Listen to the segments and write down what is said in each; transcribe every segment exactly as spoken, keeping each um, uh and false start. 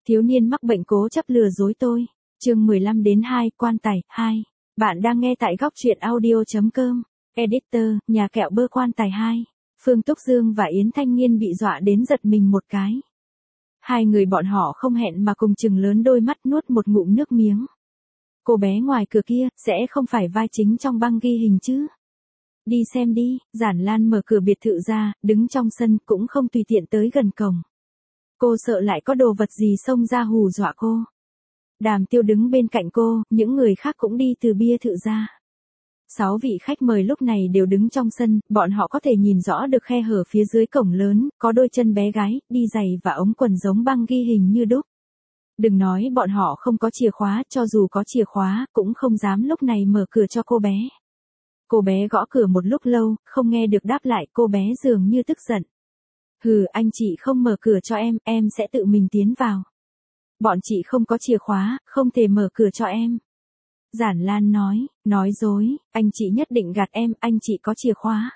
Thiếu niên mắc bệnh cố chấp lừa dối tôi. Chương mười lăm đến hai, quan tài, hai. Bạn đang nghe tại góc truyện audio chấm com. Editor, nhà kẹo bơ quan tài hai. Phương Túc Dương và Yến Thanh Nghiên bị dọa đến giật mình một cái. Hai người bọn họ không hẹn mà cùng chừng lớn đôi mắt nuốt một ngụm nước miếng. Cô bé ngoài cửa kia, sẽ không phải vai chính trong băng ghi hình chứ? Đi xem đi. Giản Lan mở cửa biệt thự ra, đứng trong sân cũng không tùy tiện tới gần cổng. Cô sợ lại có đồ vật gì xông ra hù dọa cô. Đàm Tiêu đứng bên cạnh cô, những người khác cũng đi từ bia thự ra. Sáu vị khách mời lúc này đều đứng trong sân, bọn họ có thể nhìn rõ được khe hở phía dưới cổng lớn, có đôi chân bé gái, đi giày và ống quần giống băng ghi hình như đúc. Đừng nói bọn họ không có chìa khóa, cho dù có chìa khóa, cũng không dám lúc này mở cửa cho cô bé. Cô bé gõ cửa một lúc lâu, không nghe được đáp lại, cô bé dường như tức giận. Hừ, anh chị không mở cửa cho em, em sẽ tự mình tiến vào. Bọn chị không có chìa khóa, không thể mở cửa cho em. Giản Lan nói, nói dối, anh chị nhất định gạt em, anh chị có chìa khóa.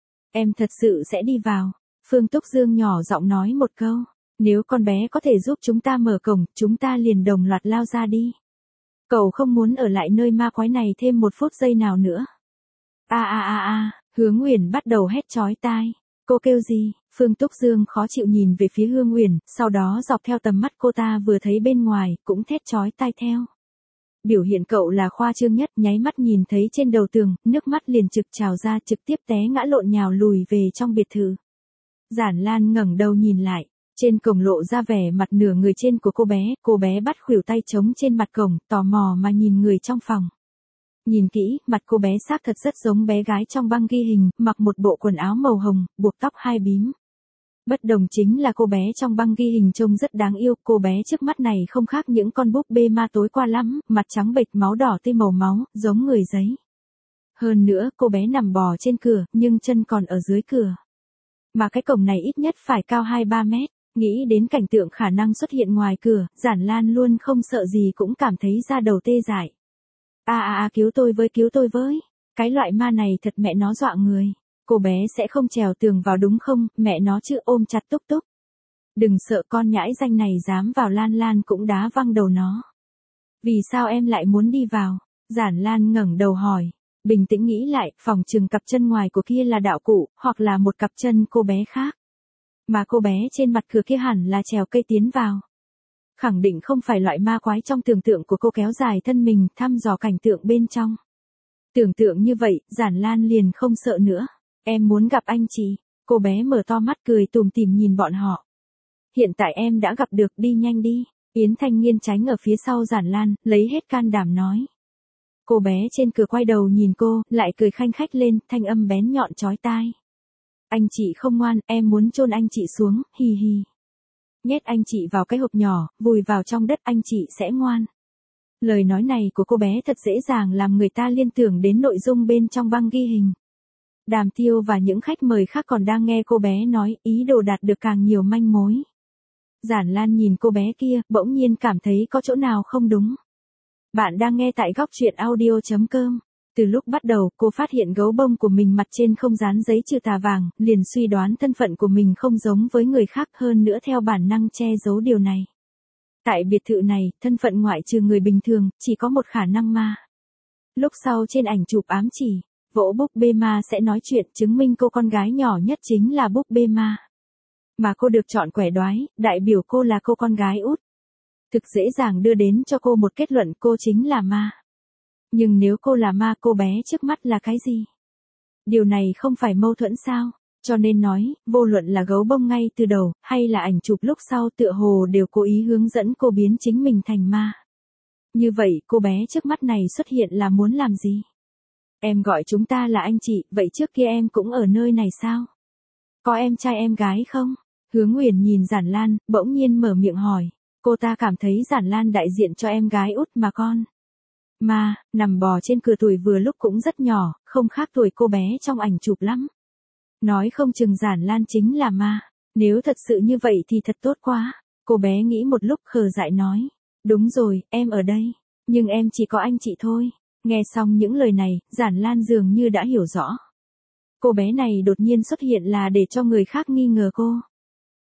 Em thật sự sẽ đi vào. Phương Túc Dương nhỏ giọng nói một câu, nếu con bé có thể giúp chúng ta mở cổng, chúng ta liền đồng loạt lao ra đi. Cậu không muốn ở lại nơi ma quái này thêm một phút giây nào nữa. A a a a, Hương Uyển bắt đầu hét chói tai. Cô kêu gì? Phương Túc Dương khó chịu nhìn về phía Hương Uyển, sau đó dọc theo tầm mắt cô ta vừa thấy bên ngoài, cũng thét chói tai theo. Biểu hiện cậu là khoa trương nhất, nháy mắt nhìn thấy trên đầu tường, nước mắt liền trực trào ra, trực tiếp té ngã lộn nhào lùi về trong biệt thự. Giản Lan ngẩng đầu nhìn lại, trên cổng lộ ra vẻ mặt nửa người trên của cô bé, cô bé bắt khuỷu tay trống trên mặt cổng, tò mò mà nhìn người trong phòng. Nhìn kỹ, mặt cô bé xác thật rất giống bé gái trong băng ghi hình, mặc một bộ quần áo màu hồng, buộc tóc hai bím. Bất đồng chính là cô bé trong băng ghi hình trông rất đáng yêu, cô bé trước mắt này không khác những con búp bê ma tối qua lắm, mặt trắng bệch máu đỏ tươi màu máu, giống người giấy. Hơn nữa, cô bé nằm bò trên cửa, nhưng chân còn ở dưới cửa. Mà cái cổng này ít nhất phải cao hai ba mét, nghĩ đến cảnh tượng khả năng xuất hiện ngoài cửa, Giản Lan luôn không sợ gì cũng cảm thấy da đầu tê dại. A a a, cứu tôi với, cứu tôi với, cái loại ma này thật mẹ nó dọa người. Cô bé sẽ không trèo tường vào đúng không, mẹ nó chứ, ôm chặt Túc Túc. Đừng sợ, con nhãi danh này dám vào, Lan Lan cũng đá văng đầu nó. Vì sao em lại muốn đi vào? Giản Lan ngẩng đầu hỏi. Bình tĩnh nghĩ lại, phòng chừng cặp chân ngoài của kia là đạo cụ, hoặc là một cặp chân cô bé khác. Mà cô bé trên mặt cửa kia hẳn là trèo cây tiến vào. Khẳng định không phải loại ma quái trong tưởng tượng của cô, kéo dài thân mình, thăm dò cảnh tượng bên trong. Tưởng tượng như vậy, Giản Lan liền không sợ nữa. Em muốn gặp anh chị. Cô bé mở to mắt cười tủm tỉm nhìn bọn họ. Hiện tại em đã gặp được, đi nhanh đi. Yến Thanh Nghiên tránh ở phía sau Giản Lan, lấy hết can đảm nói. Cô bé trên cửa quay đầu nhìn cô, lại cười khanh khách lên, thanh âm bén nhọn chói tai. Anh chị không ngoan, em muốn chôn anh chị xuống, hì hì. Nhét anh chị vào cái hộp nhỏ, vùi vào trong đất, anh chị sẽ ngoan. Lời nói này của cô bé thật dễ dàng làm người ta liên tưởng đến nội dung bên trong băng ghi hình. Đàm Tiêu và những khách mời khác còn đang nghe cô bé nói, ý đồ đạt được càng nhiều manh mối. Giản Lan nhìn cô bé kia, bỗng nhiên cảm thấy có chỗ nào không đúng. Bạn đang nghe tại góc truyện audio chấm com. Từ lúc bắt đầu, cô phát hiện gấu bông của mình mặt trên không dán giấy trừ tà vàng, liền suy đoán thân phận của mình không giống với người khác, hơn nữa theo bản năng che giấu điều này. Tại biệt thự này, thân phận ngoại trừ người bình thường, chỉ có một khả năng ma. Lúc sau trên ảnh chụp ám chỉ, vỗ búp bê ma sẽ nói chuyện, chứng minh cô con gái nhỏ nhất chính là búp bê ma. Mà cô được chọn quẻ đoái, đại biểu cô là cô con gái út. Thực dễ dàng đưa đến cho cô một kết luận, cô chính là ma. Nhưng nếu cô là ma, cô bé trước mắt là cái gì? Điều này không phải mâu thuẫn sao? Cho nên nói, vô luận là gấu bông ngay từ đầu, hay là ảnh chụp lúc sau, tựa hồ đều cố ý hướng dẫn cô biến chính mình thành ma. Như vậy, cô bé trước mắt này xuất hiện là muốn làm gì? Em gọi chúng ta là anh chị, vậy trước kia em cũng ở nơi này sao? Có em trai em gái không? Hương Uyển nhìn Giản Lan, bỗng nhiên mở miệng hỏi. Cô ta cảm thấy Giản Lan đại diện cho em gái út mà con. Ma, nằm bò trên cửa, tuổi vừa lúc cũng rất nhỏ, không khác tuổi cô bé trong ảnh chụp lắm. Nói không chừng Giản Lan chính là ma. Nếu thật sự như vậy thì thật tốt quá. Cô bé nghĩ một lúc khờ dại nói. Đúng rồi, em ở đây. Nhưng em chỉ có anh chị thôi. Nghe xong những lời này, Giản Lan dường như đã hiểu rõ. Cô bé này đột nhiên xuất hiện là để cho người khác nghi ngờ cô.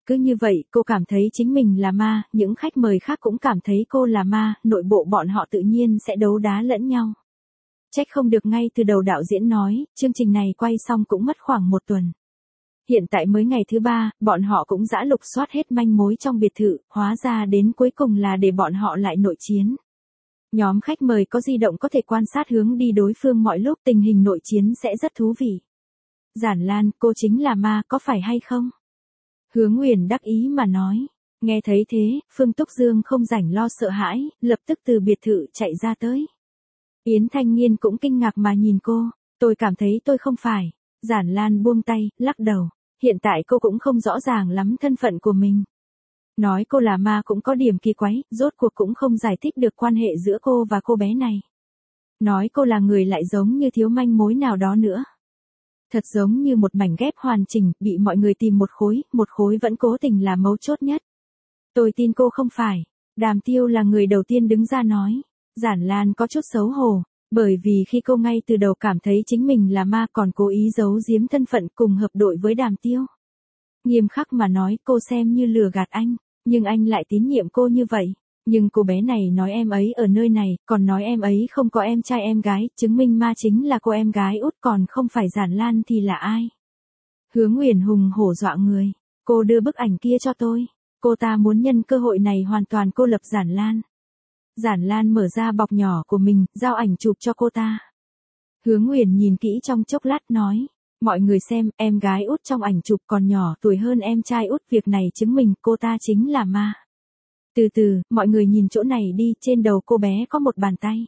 Cứ như vậy cô cảm thấy chính mình là ma, những khách mời khác cũng cảm thấy cô là ma, nội bộ bọn họ tự nhiên sẽ đấu đá lẫn nhau. Trách không được ngay từ đầu đạo diễn nói, chương trình này quay xong cũng mất khoảng một tuần. Hiện tại mới ngày thứ ba, bọn họ cũng dã lục soát hết manh mối trong biệt thự, hóa ra đến cuối cùng là để bọn họ lại nội chiến. Nhóm khách mời có di động có thể quan sát hướng đi đối phương mọi lúc, tình hình nội chiến sẽ rất thú vị. Giản Lan, cô chính là ma, có phải hay không? Hứa Nguyền đắc ý mà nói. Nghe thấy thế, Phương Túc Dương không rảnh lo sợ hãi, lập tức từ biệt thự chạy ra tới. Yến Thanh Nghiên cũng kinh ngạc mà nhìn cô, tôi cảm thấy tôi không phải. Giản Lan buông tay, lắc đầu. Hiện tại cô cũng không rõ ràng lắm thân phận của mình. Nói cô là ma cũng có điểm kỳ quái, rốt cuộc cũng không giải thích được quan hệ giữa cô và cô bé này. Nói cô là người lại giống như thiếu manh mối nào đó nữa. Thật giống như một mảnh ghép hoàn chỉnh, bị mọi người tìm một khối, một khối vẫn cố tình là mấu chốt nhất. Tôi tin cô không phải. Đàm Tiêu là người đầu tiên đứng ra nói. Giản Lan có chút xấu hổ, bởi vì khi cô ngay từ đầu cảm thấy chính mình là ma còn cố ý giấu giếm thân phận cùng hợp đội với Đàm Tiêu. Nghiêm khắc mà nói cô xem như lừa gạt anh, nhưng anh lại tín nhiệm cô như vậy. Nhưng cô bé này nói em ấy ở nơi này, còn nói em ấy không có em trai em gái, chứng minh ma chính là cô em gái út còn không phải Giản Lan thì là ai? Hứa Nguyền hùng hổ dọa người. Cô đưa bức ảnh kia cho tôi. Cô ta muốn nhân cơ hội này hoàn toàn cô lập Giản Lan. Giản Lan mở ra bọc nhỏ của mình, giao ảnh chụp cho cô ta. Hứa Nguyền nhìn kỹ trong chốc lát nói. Mọi người xem, em gái út trong ảnh chụp còn nhỏ tuổi hơn em trai út, việc này chứng minh cô ta chính là ma. Từ từ, mọi người nhìn chỗ này đi, trên đầu cô bé có một bàn tay.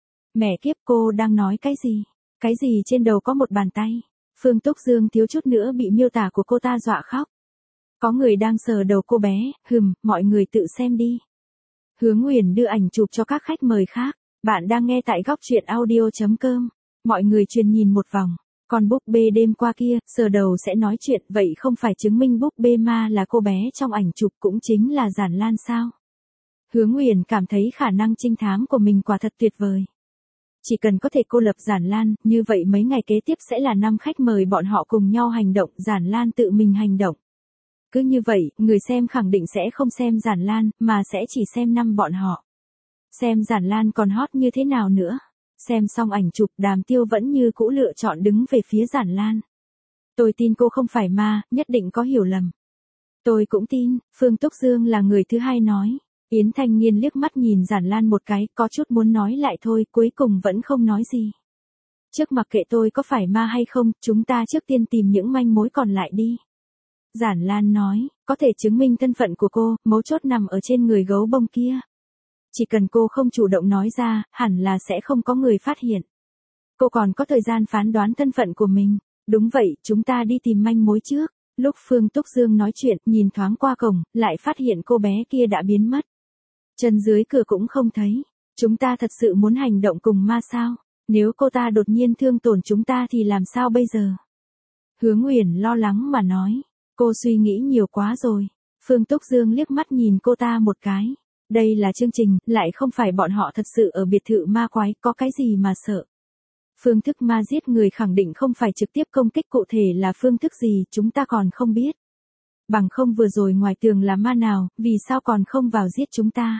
Mẹ kiếp, cô đang nói cái gì? Cái gì trên đầu có một bàn tay? Phương Túc Dương thiếu chút nữa bị miêu tả của cô ta dọa khóc. Có người đang sờ đầu cô bé, hừm, mọi người tự xem đi. Hứa Nguyền đưa ảnh chụp cho các khách mời khác. Bạn đang nghe tại góc truyện audio chấm com. Mọi người truyền nhìn một vòng. Còn búp bê đêm qua kia, sờ đầu sẽ nói chuyện, vậy không phải chứng minh búp bê ma là cô bé trong ảnh chụp cũng chính là Giản Lan sao? Hứa Nguyền cảm thấy khả năng trinh thám của mình quả thật tuyệt vời. Chỉ cần có thể cô lập Giản Lan, như vậy mấy ngày kế tiếp sẽ là năm khách mời bọn họ cùng nhau hành động, Giản Lan tự mình hành động. Cứ như vậy, người xem khẳng định sẽ không xem Giản Lan, mà sẽ chỉ xem năm bọn họ. Xem Giản Lan còn hot như thế nào nữa. Xem xong ảnh chụp, Đàm Tiêu vẫn như cũ lựa chọn đứng về phía Giản Lan. Tôi tin cô không phải ma, nhất định có hiểu lầm. Tôi cũng tin, Phương Túc Dương là người thứ hai nói. Yến Thanh Nghiên liếc mắt nhìn Giản Lan một cái, có chút muốn nói lại thôi, cuối cùng vẫn không nói gì. Trước mặc kệ tôi có phải ma hay không, chúng ta trước tiên tìm những manh mối còn lại đi. Giản Lan nói, có thể chứng minh thân phận của cô, mấu chốt nằm ở trên người gấu bông kia. Chỉ cần cô không chủ động nói ra, hẳn là sẽ không có người phát hiện. Cô còn có thời gian phán đoán thân phận của mình. Đúng vậy, chúng ta đi tìm manh mối trước. Lúc Phương Túc Dương nói chuyện, nhìn thoáng qua cổng, lại phát hiện cô bé kia đã biến mất. Chân dưới cửa cũng không thấy. Chúng ta thật sự muốn hành động cùng ma sao? Nếu cô ta đột nhiên thương tổn chúng ta thì làm sao bây giờ? Hứa Nguyền lo lắng mà nói. Cô suy nghĩ nhiều quá rồi. Phương Túc Dương liếc mắt nhìn cô ta một cái. Đây là chương trình, lại không phải bọn họ thật sự ở biệt thự ma quái, có cái gì mà sợ. Phương thức ma giết người khẳng định không phải trực tiếp công kích, cụ thể là phương thức gì chúng ta còn không biết. Bằng không vừa rồi ngoài tường là ma nào, vì sao còn không vào giết chúng ta.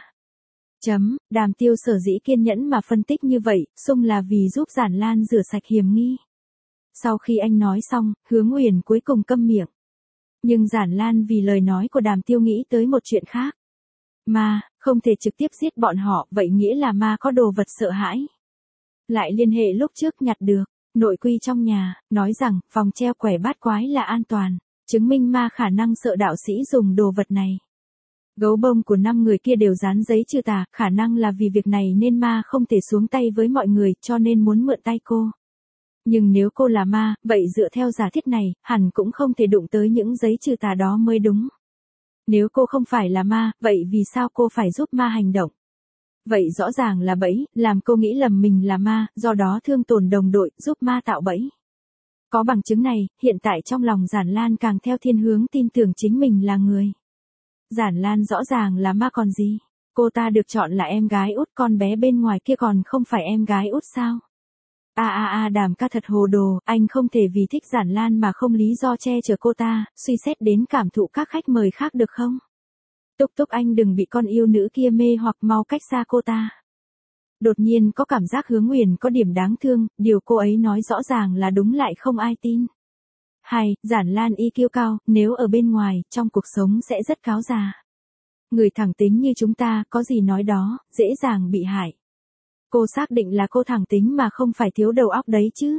Chấm, Đàm Tiêu sở dĩ kiên nhẫn mà phân tích như vậy, xung là vì giúp Giản Lan rửa sạch hiểm nghi. Sau khi anh nói xong, Hứa Nguyền cuối cùng câm miệng. Nhưng Giản Lan vì lời nói của Đàm Tiêu nghĩ tới một chuyện khác. Ma, không thể trực tiếp giết bọn họ, vậy nghĩa là ma có đồ vật sợ hãi. Lại liên hệ lúc trước nhặt được, nội quy trong nhà, nói rằng, vòng treo quẻ bát quái là an toàn, chứng minh ma khả năng sợ đạo sĩ dùng đồ vật này. Gấu bông của năm người kia đều dán giấy trừ tà, khả năng là vì việc này nên ma không thể xuống tay với mọi người, cho nên muốn mượn tay cô. Nhưng nếu cô là ma, vậy dựa theo giả thiết này, hẳn cũng không thể đụng tới những giấy trừ tà đó mới đúng. Nếu cô không phải là ma, vậy vì sao cô phải giúp ma hành động? Vậy rõ ràng là bẫy, làm cô nghĩ lầm mình là ma, do đó thương tổn đồng đội, giúp ma tạo bẫy. Có bằng chứng này, hiện tại trong lòng Giản Lan càng theo thiên hướng tin tưởng chính mình là người. Giản Lan rõ ràng là ma còn gì? Cô ta được chọn là em gái út, con bé bên ngoài kia còn không phải em gái út sao? A a a Đàm ca thật hồ đồ, anh không thể vì thích Giản Lan mà không lý do che chở cô ta, suy xét đến cảm thụ các khách mời khác được không? Túc Túc anh đừng bị con yêu nữ kia mê hoặc mau cách xa cô ta. Đột nhiên có cảm giác Hứa Nguyền có điểm đáng thương, điều cô ấy nói rõ ràng là đúng lại không ai tin. Hay, Giản Lan i kiu cao, nếu ở bên ngoài, trong cuộc sống sẽ rất cáo già. Người thẳng tính như chúng ta, có gì nói đó, dễ dàng bị hại. Cô xác định là cô thẳng tính mà không phải thiếu đầu óc đấy chứ.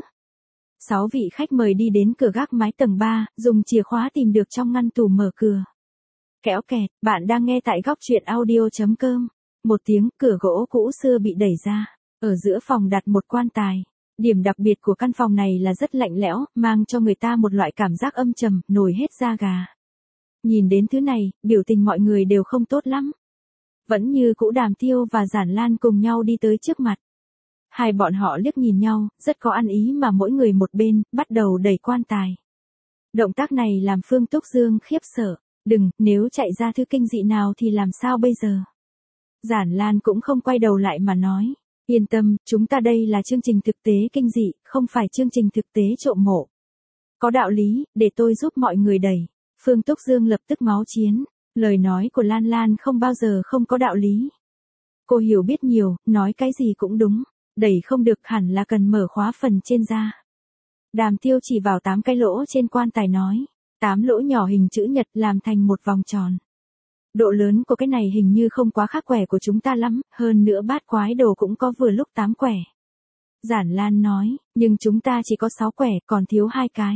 Sáu vị khách mời đi đến cửa gác mái tầng ba, dùng chìa khóa tìm được trong ngăn tủ mở cửa. Kéo kẹt, bạn đang nghe tại góc truyện audio.com. Một tiếng, cửa gỗ cũ xưa bị đẩy ra. Ở giữa phòng đặt một quan tài. Điểm đặc biệt của căn phòng này là rất lạnh lẽo, mang cho người ta một loại cảm giác âm trầm, nổi hết da gà. Nhìn đến thứ này, biểu tình mọi người đều không tốt lắm. Vẫn như cũ Đàm Tiêu và Giản Lan cùng nhau đi tới trước mặt. Hai bọn họ liếc nhìn nhau, rất có ăn ý mà mỗi người một bên, bắt đầu đẩy quan tài. Động tác này làm Phương Túc Dương khiếp sợ. Đừng, nếu chạy ra thứ kinh dị nào thì làm sao bây giờ? Giản Lan cũng không quay đầu lại mà nói. Yên tâm, chúng ta đây là chương trình thực tế kinh dị, không phải chương trình thực tế trộm mộ. Có đạo lý, để tôi giúp mọi người đẩy. Phương Túc Dương lập tức máu chiến. Lời nói của Lan Lan không bao giờ không có đạo lý. Cô hiểu biết nhiều, nói cái gì cũng đúng. Đẩy không được hẳn là cần mở khóa phần trên da. Đàm Tiêu chỉ vào tám cái lỗ trên quan tài nói. Tám lỗ nhỏ hình chữ nhật làm thành một vòng tròn. Độ lớn của cái này hình như không quá khác quẻ của chúng ta lắm, hơn nữa bát quái đồ cũng có vừa lúc tám quẻ. Giản Lan nói, nhưng chúng ta chỉ có sáu quẻ, còn thiếu hai cái.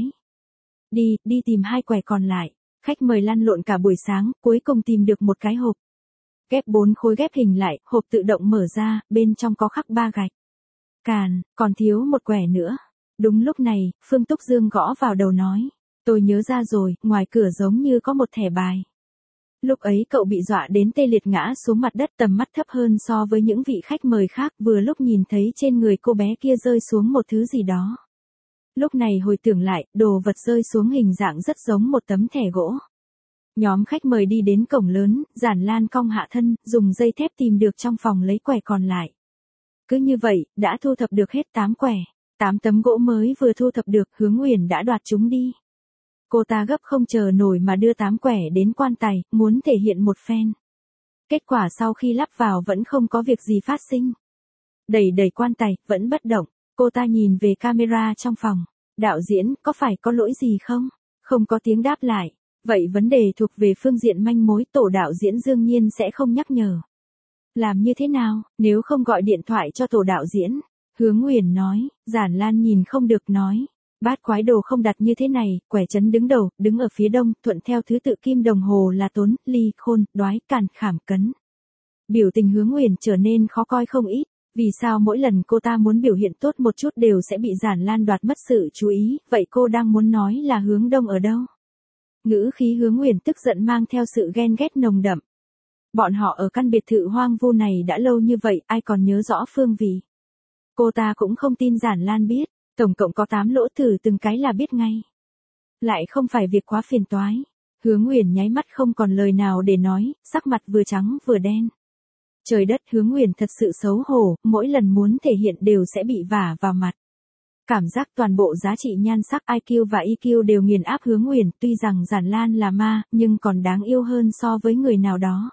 Đi, đi tìm hai quẻ còn lại. Khách mời lăn lộn cả buổi sáng, cuối cùng tìm được một cái hộp. Ghép bốn khối ghép hình lại, hộp tự động mở ra, bên trong có khắc ba gạch. Càn, còn thiếu một quẻ nữa. Đúng lúc này, Phương Túc Dương gõ vào đầu nói. Tôi nhớ ra rồi, ngoài cửa giống như có một thẻ bài. Lúc ấy cậu bị dọa đến tê liệt ngã xuống mặt đất, tầm mắt thấp hơn so với những vị khách mời khác, vừa lúc nhìn thấy trên người cô bé kia rơi xuống một thứ gì đó. Lúc này hồi tưởng lại, đồ vật rơi xuống hình dạng rất giống một tấm thẻ gỗ. Nhóm khách mời đi đến cổng lớn, Giản Lan cong hạ thân, dùng dây thép tìm được trong phòng lấy quẻ còn lại. Cứ như vậy, đã thu thập được hết tám quẻ. Tám tấm gỗ mới vừa thu thập được, Hứa Nguyền đã đoạt chúng đi. Cô ta gấp không chờ nổi mà đưa tám quẻ đến quan tài, muốn thể hiện một phen. Kết quả sau khi lắp vào vẫn không có việc gì phát sinh. Đẩy đẩy quan tài, vẫn bất động. Cô ta nhìn về camera trong phòng. Đạo diễn, có phải có lỗi gì không? Không có tiếng đáp lại. Vậy vấn đề thuộc về phương diện manh mối, tổ đạo diễn đương nhiên sẽ không nhắc nhở. Làm như thế nào, nếu không gọi điện thoại cho tổ đạo diễn? Hứa Nguyền nói. Giản Lan nhìn không được nói. Bát quái đồ không đặt như thế này, quẻ trấn đứng đầu, đứng ở phía đông, thuận theo thứ tự kim đồng hồ là Tốn, Ly, Khôn, Đoái, Càn, Khảm, Cấn. Biểu tình Hứa Nguyền trở nên khó coi không ít, vì sao mỗi lần cô ta muốn biểu hiện tốt một chút đều sẽ bị Giản Lan đoạt mất sự chú ý, vậy cô đang muốn nói là hướng đông ở đâu? Ngữ khí Hứa Nguyền tức giận mang theo sự ghen ghét nồng đậm. Bọn họ ở căn biệt thự hoang vu này đã lâu như vậy, ai còn nhớ rõ phương vị? Cô ta cũng không tin Giản Lan biết. Tổng cộng có tám lỗ, thử từng cái là biết ngay. Lại không phải việc quá phiền toái. Hứa Nguyền nháy mắt không còn lời nào để nói, sắc mặt vừa trắng vừa đen. Trời đất, Hứa Nguyền thật sự xấu hổ, mỗi lần muốn thể hiện đều sẽ bị vả vào mặt. Cảm giác toàn bộ giá trị nhan sắc i kiu và e kiu đều nghiền áp Hứa Nguyền, tuy rằng Giản Lan là ma, nhưng còn đáng yêu hơn so với người nào đó.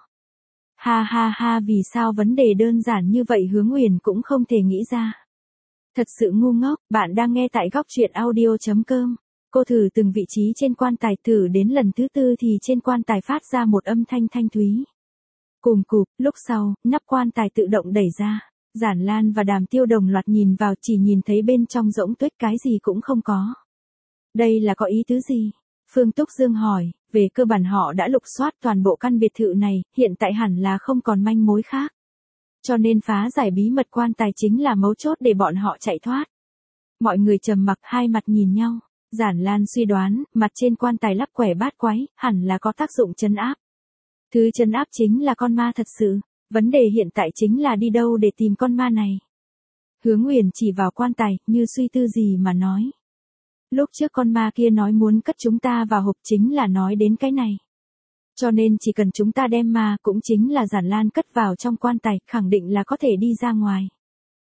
Ha ha ha, vì sao vấn đề đơn giản như vậy Hứa Nguyền cũng không thể nghĩ ra. Thật sự ngu ngốc, bạn đang nghe tại góc truyện audio.com. Cô thử từng vị trí trên quan tài, thử đến lần thứ tư thì trên quan tài phát ra một âm thanh thanh thúy. Cùm cụp, lúc sau, nắp quan tài tự động đẩy ra. Giản Lan và Đàm Tiêu đồng loạt nhìn vào, chỉ nhìn thấy bên trong rỗng tuếch, cái gì cũng không có. Đây là có ý tứ gì? Phương Túc Dương hỏi, về cơ bản họ đã lục soát toàn bộ căn biệt thự này, hiện tại hẳn là không còn manh mối khác. Cho nên phá giải bí mật quan tài chính là mấu chốt để bọn họ chạy thoát. Mọi người trầm mặc, hai mặt nhìn nhau. Giản Lan suy đoán, mặt trên quan tài lắp quẻ bát quái, hẳn là có tác dụng trấn áp. Thứ trấn áp chính là con ma thật sự. Vấn đề hiện tại chính là đi đâu để tìm con ma này. Hứa Nguyền chỉ vào quan tài, như suy tư gì mà nói. Lúc trước con ma kia nói muốn cất chúng ta vào hộp chính là nói đến cái này. Cho nên chỉ cần chúng ta đem ma, cũng chính là Giản Lan cất vào trong quan tài, khẳng định là có thể đi ra ngoài.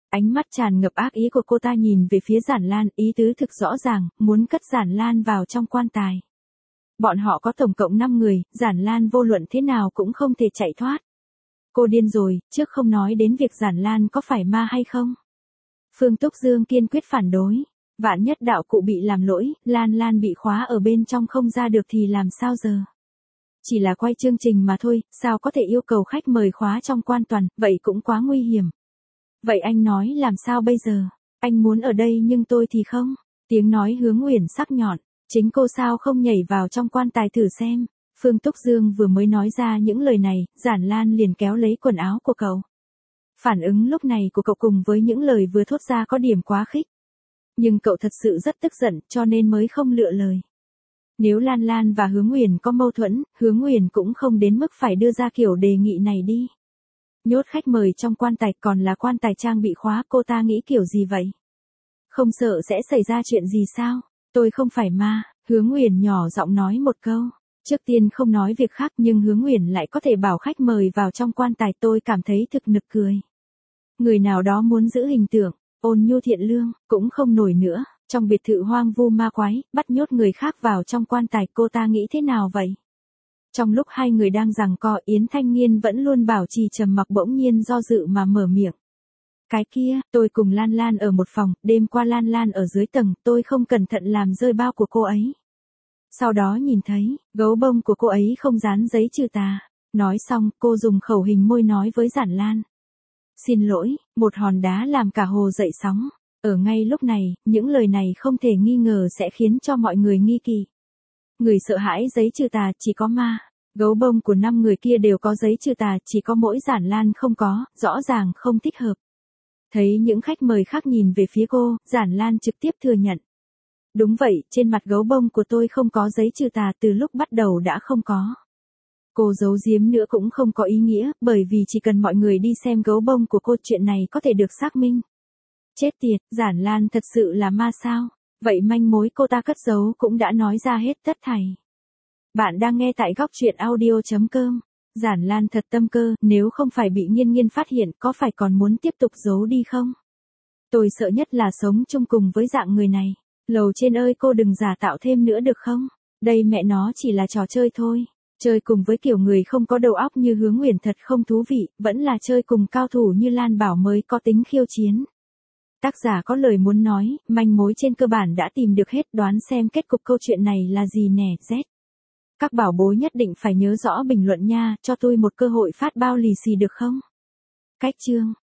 Ánh mắt tràn ngập ác ý của cô ta nhìn về phía Giản Lan, ý tứ thực rõ ràng, muốn cất Giản Lan vào trong quan tài. Bọn họ có tổng cộng năm người, Giản Lan vô luận thế nào cũng không thể chạy thoát. Cô điên rồi, trước không nói đến việc Giản Lan có phải ma hay không. Phương Túc Dương kiên quyết phản đối. Vạn nhất đạo cụ bị làm lỗi, Lan Lan bị khóa ở bên trong không ra được thì làm sao giờ? Chỉ là quay chương trình mà thôi, sao có thể yêu cầu khách mời khóa trong quan toàn, vậy cũng quá nguy hiểm. Vậy anh nói làm sao bây giờ? Anh muốn ở đây nhưng tôi thì không. Tiếng nói Hướng Uyển sắc nhọn. Chính cô sao không nhảy vào trong quan tài thử xem. Phương Túc Dương vừa mới nói ra những lời này, Giản Lan liền kéo lấy quần áo của cậu. Phản ứng lúc này của cậu cùng với những lời vừa thốt ra có điểm quá khích. Nhưng cậu thật sự rất tức giận cho nên mới không lựa lời. Nếu Lan Lan và Hướng Uyển có mâu thuẫn, Hướng Uyển cũng không đến mức phải đưa ra kiểu đề nghị này đi. Nhốt khách mời trong quan tài còn là quan tài trang bị khóa, cô ta nghĩ kiểu gì vậy? Không sợ sẽ xảy ra chuyện gì sao? Tôi không phải ma, Hướng Uyển nhỏ giọng nói một câu. Trước tiên không nói việc khác nhưng Hướng Uyển lại có thể bảo khách mời vào trong quan tài, tôi cảm thấy thực nực cười. Người nào đó muốn giữ hình tượng, ôn nhu thiện lương, cũng không nổi nữa. Trong biệt thự hoang vu ma quái, bắt nhốt người khác vào trong quan tài, cô ta nghĩ thế nào vậy? Trong lúc hai người đang giằng co, Yến Thanh Nghiên vẫn luôn bảo trì trầm mặc, bỗng nhiên do dự mà mở miệng. Cái kia, tôi cùng Lan Lan ở một phòng, đêm qua Lan Lan ở dưới tầng, tôi không cẩn thận làm rơi bao của cô ấy. Sau đó nhìn thấy, gấu bông của cô ấy không dán giấy trừ tà. Nói xong, cô dùng khẩu hình môi nói với Giản Lan. Xin lỗi, một hòn đá làm cả hồ dậy sóng. Ở ngay lúc này, những lời này không thể nghi ngờ sẽ khiến cho mọi người nghi kỳ. Người sợ hãi giấy trừ tà chỉ có ma. Gấu bông của năm người kia đều có giấy trừ tà, chỉ có mỗi Giản Lan không có, rõ ràng không thích hợp. Thấy những khách mời khác nhìn về phía cô, Giản Lan trực tiếp thừa nhận. Đúng vậy, trên mặt gấu bông của tôi không có giấy trừ tà, từ lúc bắt đầu đã không có. Cô giấu giếm nữa cũng không có ý nghĩa, bởi vì chỉ cần mọi người đi xem gấu bông của cô, chuyện này có thể được xác minh. Chết tiệt, Giản Lan thật sự là ma sao? Vậy manh mối cô ta cất giấu cũng đã nói ra hết tất thảy. Bạn đang nghe tại góc truyện audio chấm com. Giản Lan thật tâm cơ, nếu không phải bị Nghiên Nghiên phát hiện, có phải còn muốn tiếp tục giấu đi không? Tôi sợ nhất là sống chung cùng với dạng người này. Lầu trên ơi, cô đừng giả tạo thêm nữa được không? Đây mẹ nó chỉ là trò chơi thôi. Chơi cùng với kiểu người không có đầu óc như Hướng Uyển thật không thú vị, vẫn là chơi cùng cao thủ như Lan Bảo mới có tính khiêu chiến. Tác giả có lời muốn nói, manh mối trên cơ bản đã tìm được hết, đoán xem kết cục câu chuyện này là gì nè, Z. Các bảo bối nhất định phải nhớ rõ bình luận nha, cho tôi một cơ hội phát bao lì xì được không? Cách chương